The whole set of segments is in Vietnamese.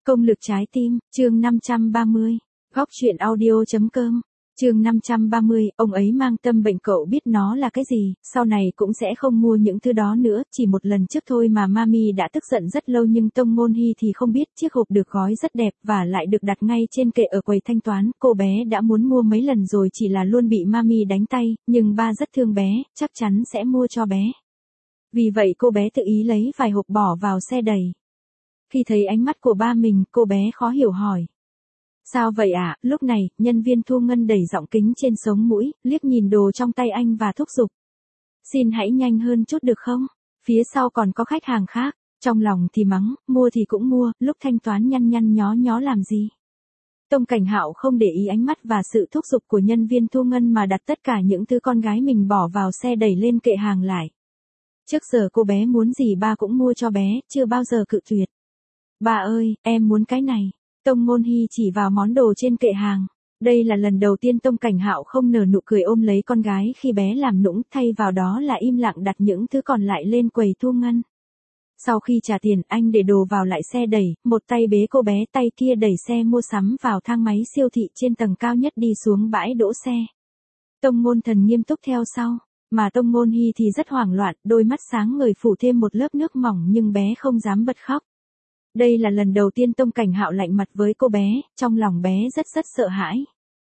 Công lực trái tim, chương 530. Góc truyện audio.com. Chương 530, ông ấy mang tâm bệnh, cậu biết nó là cái gì, sau này cũng sẽ không mua những thứ đó nữa, chỉ một lần trước thôi mà mami đã tức giận rất lâu, nhưng Tông Ngôn Hy thì không biết, chiếc hộp được gói rất đẹp và lại được đặt ngay trên kệ ở quầy thanh toán, cô bé đã muốn mua mấy lần rồi, chỉ là luôn bị mami đánh tay, nhưng ba rất thương bé, chắc chắn sẽ mua cho bé. Vì vậy cô bé tự ý lấy vài hộp bỏ vào xe đẩy. Khi thấy ánh mắt của ba mình, cô bé khó hiểu hỏi. Sao vậy ạ? Lúc này, nhân viên thu ngân đẩy giọng kính trên sống mũi, liếc nhìn đồ trong tay anh và thúc giục. Xin hãy nhanh hơn chút được không? Phía sau còn có khách hàng khác. Trong lòng thì mắng, mua thì cũng mua, lúc thanh toán nhăn nhăn nhó nhó làm gì? Tông Cảnh Hạo không để ý ánh mắt và sự thúc giục của nhân viên thu ngân mà đặt tất cả những thứ con gái mình bỏ vào xe đẩy lên kệ hàng lại. Trước giờ cô bé muốn gì ba cũng mua cho bé, chưa bao giờ cự tuyệt. Bà ơi, em muốn cái này. Tông Ngôn Hy chỉ vào món đồ trên kệ hàng. Đây là lần đầu tiên Tông Cảnh Hạo không nở nụ cười ôm lấy con gái khi bé làm nũng, thay vào đó là im lặng đặt những thứ còn lại lên quầy thu ngân. Sau khi trả tiền, anh để đồ vào lại xe đẩy, một tay bế cô bé, tay kia đẩy xe mua sắm vào thang máy siêu thị trên tầng cao nhất đi xuống bãi đỗ xe. Tông Ngôn Thần nghiêm túc theo sau, mà Tông Ngôn Hy thì rất hoảng loạn, đôi mắt sáng ngời phủ thêm một lớp nước mỏng nhưng bé không dám bật khóc. Đây là lần đầu tiên Tông Cảnh Hạo lạnh mặt với cô bé, trong lòng bé rất sợ hãi.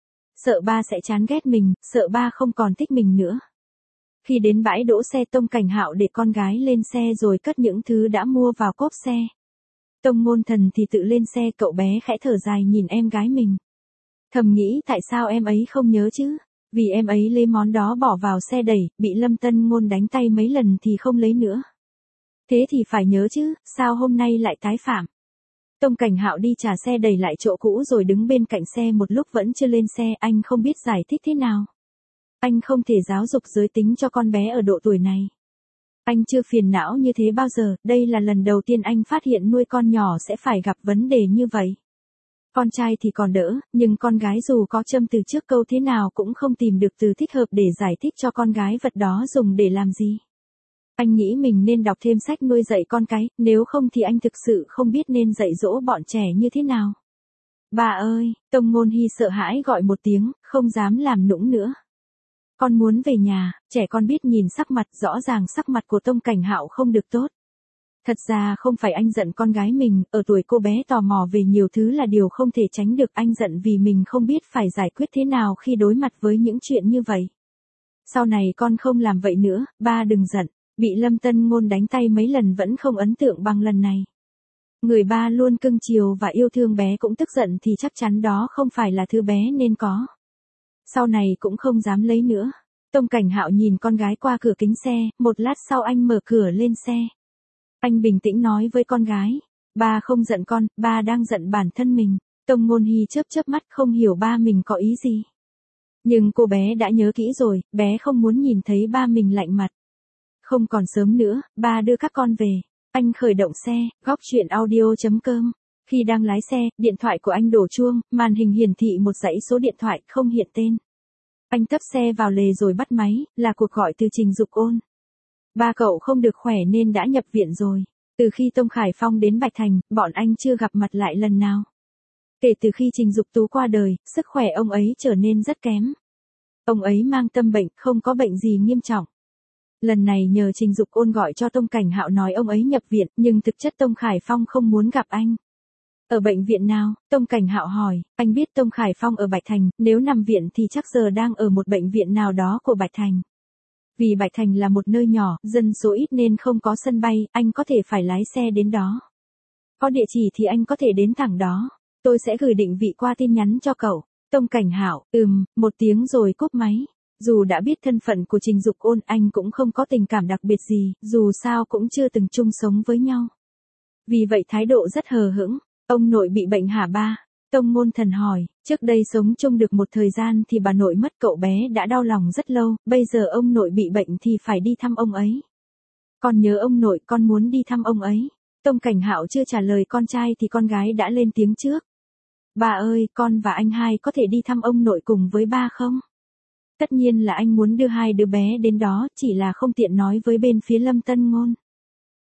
Sợ ba sẽ chán ghét mình, sợ ba không còn thích mình nữa. Khi đến bãi đỗ xe, Tông Cảnh Hạo để con gái lên xe rồi cất những thứ đã mua vào cốp xe. Tông Ngôn Thần thì tự lên xe, cậu bé khẽ thở dài nhìn em gái mình. Thầm nghĩ tại sao em ấy không nhớ chứ? Vì em ấy lấy món đó bỏ vào xe đẩy, bị Lâm Tân Ngôn đánh tay mấy lần thì không lấy nữa. Thế thì phải nhớ chứ, sao hôm nay lại tái phạm? Tông Cảnh Hạo đi trả xe đẩy lại chỗ cũ rồi đứng bên cạnh xe một lúc vẫn chưa lên xe, anh không biết giải thích thế nào. Anh không thể giáo dục giới tính cho con bé ở độ tuổi này. Anh chưa phiền não như thế bao giờ, đây là lần đầu tiên anh phát hiện nuôi con nhỏ sẽ phải gặp vấn đề như vậy. Con trai thì còn đỡ, nhưng con gái dù có châm từ trước câu thế nào cũng không tìm được từ thích hợp để giải thích cho con gái vật đó dùng để làm gì. Anh nghĩ mình nên đọc thêm sách nuôi dạy con cái, nếu không thì anh thực sự không biết nên dạy dỗ bọn trẻ như thế nào. Bà ơi, Tông Ngôn Hy sợ hãi gọi một tiếng, không dám làm nũng nữa. Con muốn về nhà, trẻ con biết nhìn sắc mặt, rõ ràng sắc mặt của Tông Cảnh Hạo không được tốt. Thật ra không phải anh giận con gái mình, ở tuổi cô bé tò mò về nhiều thứ là điều không thể tránh được, anh giận vì mình không biết phải giải quyết thế nào khi đối mặt với những chuyện như vậy. Sau này con không làm vậy nữa, ba đừng giận. Bị Lâm Tân Ngôn đánh tay mấy lần vẫn không ấn tượng bằng lần này. Người ba luôn cưng chiều và yêu thương bé cũng tức giận thì chắc chắn đó không phải là thứ bé nên có. Sau này cũng không dám lấy nữa. Tông Cảnh Hạo nhìn con gái qua cửa kính xe, một lát sau anh mở cửa lên xe. Anh bình tĩnh nói với con gái, ba không giận con, ba đang giận bản thân mình. Tông Ngôn Hy chớp mắt không hiểu ba mình có ý gì. Nhưng cô bé đã nhớ kỹ rồi, bé không muốn nhìn thấy ba mình lạnh mặt. Không còn sớm nữa, ba đưa các con về. Anh khởi động xe, góc truyện audio.com. Khi đang lái xe, điện thoại của anh đổ chuông, màn hình hiển thị một dãy số điện thoại không hiện tên. Anh tấp xe vào lề rồi bắt máy, là cuộc gọi từ Trình Dục Ôn. Ba cậu không được khỏe nên đã nhập viện rồi. Từ khi Tông Khải Phong đến Bạch Thành, bọn anh chưa gặp mặt lại lần nào. Kể từ khi Trình Dục Tú qua đời, sức khỏe ông ấy trở nên rất kém. Ông ấy mang tâm bệnh, không có bệnh gì nghiêm trọng. Lần này nhờ Trình Dục Ôn gọi cho Tông Cảnh Hạo nói ông ấy nhập viện, nhưng thực chất Tông Khải Phong không muốn gặp anh. Ở bệnh viện nào? Tông Cảnh Hạo hỏi, anh biết Tông Khải Phong ở Bạch Thành, nếu nằm viện thì chắc giờ đang ở một bệnh viện nào đó của Bạch Thành. Vì Bạch Thành là một nơi nhỏ, dân số ít nên không có sân bay, anh có thể phải lái xe đến đó. Có địa chỉ thì anh có thể đến thẳng đó. Tôi sẽ gửi định vị qua tin nhắn cho cậu. Tông Cảnh Hạo, một tiếng rồi cúp máy. Dù đã biết thân phận của Trình Dục Ôn, anh cũng không có tình cảm đặc biệt gì, dù sao cũng chưa từng chung sống với nhau. Vì vậy thái độ rất hờ hững. Ông nội bị bệnh hả ba? Tông Ngôn Thần hỏi, trước đây sống chung được một thời gian thì bà nội mất, cậu bé đã đau lòng rất lâu, bây giờ ông nội bị bệnh thì phải đi thăm ông ấy. Con nhớ ông nội, con muốn đi thăm ông ấy. Tông Cảnh Hạo chưa trả lời con trai thì con gái đã lên tiếng trước. Bà ơi, con và anh hai có thể đi thăm ông nội cùng với ba không? Tất nhiên là anh muốn đưa hai đứa bé đến đó, chỉ là không tiện nói với bên phía Lâm Tân Ngôn.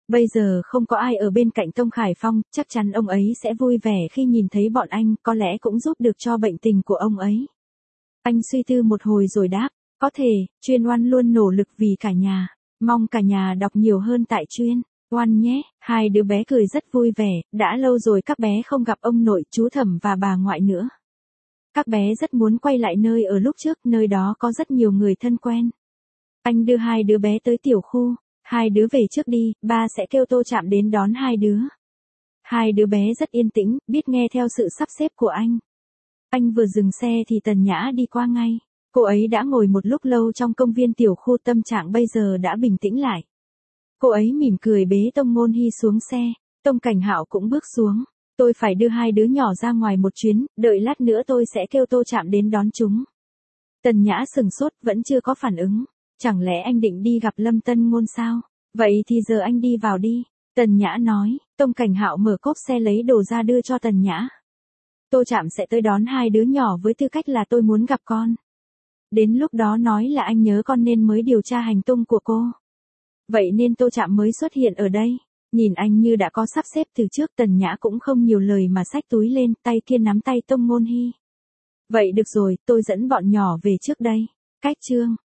Bây giờ không có ai ở bên cạnh Tông Khải Phong, chắc chắn ông ấy sẽ vui vẻ khi nhìn thấy bọn anh, có lẽ cũng giúp được cho bệnh tình của ông ấy. Anh suy tư một hồi rồi đáp, có thể, Chuyên Oan luôn nỗ lực vì cả nhà. Mong cả nhà đọc nhiều hơn tại Chuyên Oan nhé. Hai đứa bé cười rất vui vẻ, đã lâu rồi các bé không gặp ông nội, chú Thẩm và bà ngoại nữa. Các bé rất muốn quay lại nơi ở lúc trước, nơi đó có rất nhiều người thân quen. Anh đưa hai đứa bé tới tiểu khu. Hai đứa về trước đi, ba sẽ kêu Tô Trạm đến đón hai đứa. Hai đứa bé rất yên tĩnh, biết nghe theo sự sắp xếp của anh. Anh vừa dừng xe thì Tần Nhã đi qua ngay. Cô ấy đã ngồi một lúc lâu trong công viên tiểu khu, tâm trạng bây giờ đã bình tĩnh lại. Cô ấy mỉm cười bế Tông Ngôn Hy xuống xe, Tông Cảnh Hạo cũng bước xuống. Tôi phải đưa hai đứa nhỏ ra ngoài một chuyến, đợi lát nữa tôi sẽ kêu Tô Trạm đến đón chúng. Tần Nhã sừng sốt, vẫn chưa có phản ứng. Chẳng lẽ anh định đi gặp Lâm Tân Ngôn sao? Vậy thì giờ anh đi vào đi. Tần Nhã nói. Tông Cảnh Hạo mở cốp xe lấy đồ ra đưa cho Tần Nhã. Tô Trạm sẽ tới đón hai đứa nhỏ với tư cách là tôi muốn gặp con. Đến lúc đó nói là anh nhớ con nên mới điều tra hành tung của cô. Vậy nên Tô Trạm mới xuất hiện ở đây. Nhìn anh như đã có sắp xếp từ trước, Tần Nhã cũng không nhiều lời mà xách túi lên, tay kia nắm tay Tông Ngôn Hy. Vậy được rồi, tôi dẫn bọn nhỏ về trước đây. Cách chương